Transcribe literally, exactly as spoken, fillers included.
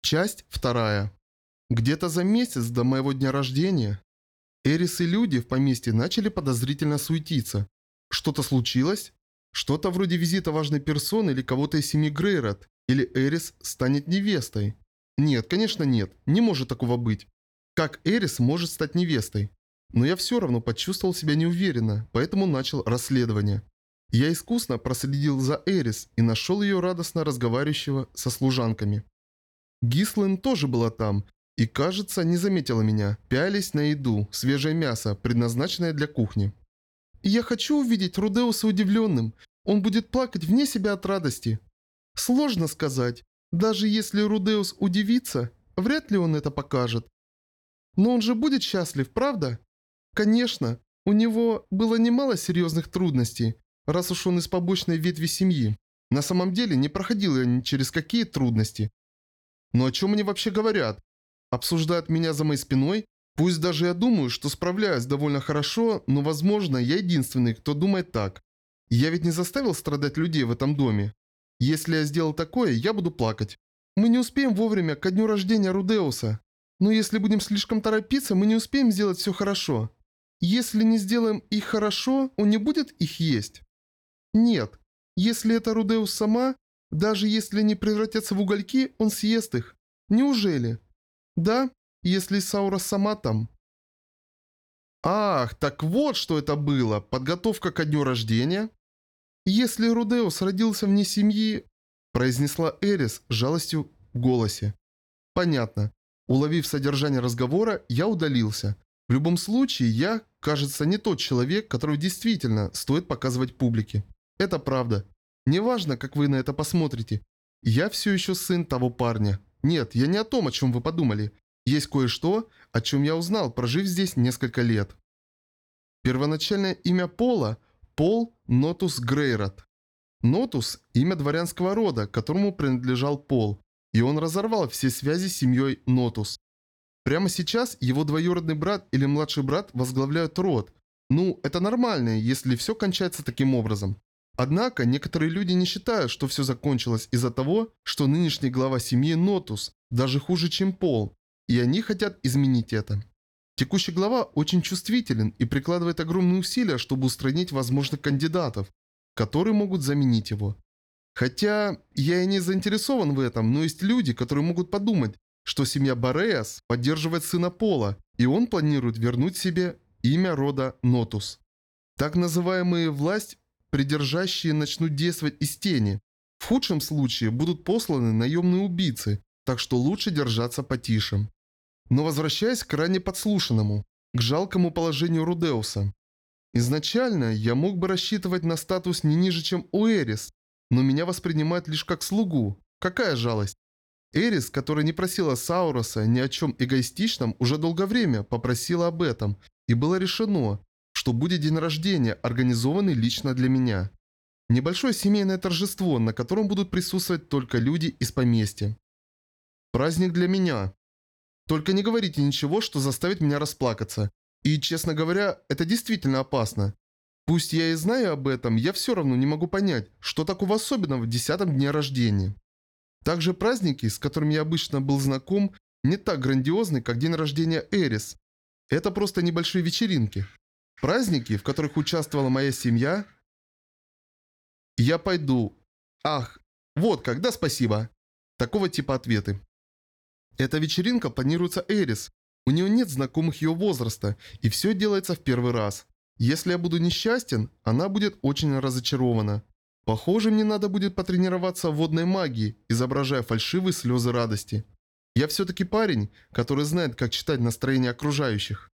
Часть вторая. Где-то за месяц до моего дня рождения Эрис и люди в поместье начали подозрительно суетиться. Что-то случилось? Что-то вроде визита важной персоны или кого-то из семьи Грейрот, или Эрис станет невестой. Нет, конечно нет, не может такого быть. Как Эрис может стать невестой? Но я все равно почувствовал себя неуверенно, поэтому начал расследование. Я искусно проследил за Эрис и нашел ее радостно разговаривающего со служанками. Гислен тоже была там и, кажется, не заметила меня, пялись на еду, свежее мясо, предназначенное для кухни. «Я хочу увидеть Рудеуса удивленным. Он будет плакать вне себя от радости». Сложно сказать. Даже если Рудеус удивится, вряд ли он это покажет. Но он же будет счастлив, правда? Конечно, у него было немало серьезных трудностей, раз уж он из побочной ветви семьи. На самом деле не проходил я ни через какие трудности. Но о чем они вообще говорят? Обсуждают меня за моей спиной? Пусть даже я думаю, что справляюсь довольно хорошо, но возможно я единственный, кто думает так. Я ведь не заставил страдать людей в этом доме. Если я сделал такое, я буду плакать. Мы не успеем вовремя ко дню рождения Рудеуса. Но если будем слишком торопиться, мы не успеем сделать все хорошо. Если не сделаем их хорошо, он не будет их есть. Нет. Если это Рудеус сама, даже если они превратятся в угольки, он съест их. Неужели? Да, если Саура сама там. Ах, так вот что это было. Подготовка ко дню рождения. Если Рудеус родился вне семьи, произнесла Эрис с жалостью в голосе. Понятно. Уловив содержание разговора, я удалился. В любом случае, я, кажется, не тот человек, который действительно стоит показывать публике. Это правда. Неважно, как вы на это посмотрите. Я все еще сын того парня. Нет, я не о том, о чем вы подумали. Есть кое-что, о чем я узнал, прожив здесь несколько лет. Первоначальное имя Пола – Пол Нотус Грейрот. Нотус – имя дворянского рода, которому принадлежал Пол, и он разорвал все связи с семьей Нотус. Прямо сейчас его двоюродный брат или младший брат возглавляют род. Ну, это нормально, если все кончается таким образом. Однако, некоторые люди не считают, что все закончилось из-за того, что нынешний глава семьи Нотус даже хуже, чем Пол, и они хотят изменить это. Текущий глава очень чувствителен и прикладывает огромные усилия, чтобы устранить возможных кандидатов, которые могут заменить его. Хотя я и не заинтересован в этом, но есть люди, которые могут подумать, что семья Бореас поддерживает сына Пола, и он планирует вернуть себе имя рода Нотус. Так называемые власть придержащие начнут действовать из тени. В худшем случае будут посланы наемные убийцы, так что лучше держаться потише. Но возвращаясь к ранее подслушанному, к жалкому положению Рудеуса. Изначально я мог бы рассчитывать на статус не ниже, чем у Эрис, но меня воспринимают лишь как слугу. Какая жалость. Эрис, которая не просила Сауроса ни о чем эгоистичном, уже долгое время попросила об этом, и было решено, что будет день рождения, организованный лично для меня. Небольшое семейное торжество, на котором будут присутствовать только люди из поместья. Праздник для меня. Только не говорите ничего, что заставит меня расплакаться. И, честно говоря, это действительно опасно. Пусть я и знаю об этом, я все равно не могу понять, что такого особенного в десятом дне рождения. Также праздники, с которыми я обычно был знаком, не так грандиозны, как день рождения Эрис. Это просто небольшие вечеринки. Праздники, в которых участвовала моя семья. Я пойду. Ах, вот когда, спасибо. Такого типа ответы. Эта вечеринка планируется Эрис. У нее нет знакомых ее возраста, и все делается в первый раз. Если я буду несчастен, она будет очень разочарована. Похоже, мне надо будет потренироваться в водной магии, изображая фальшивые слезы радости. Я все-таки парень, который знает, как читать настроение окружающих.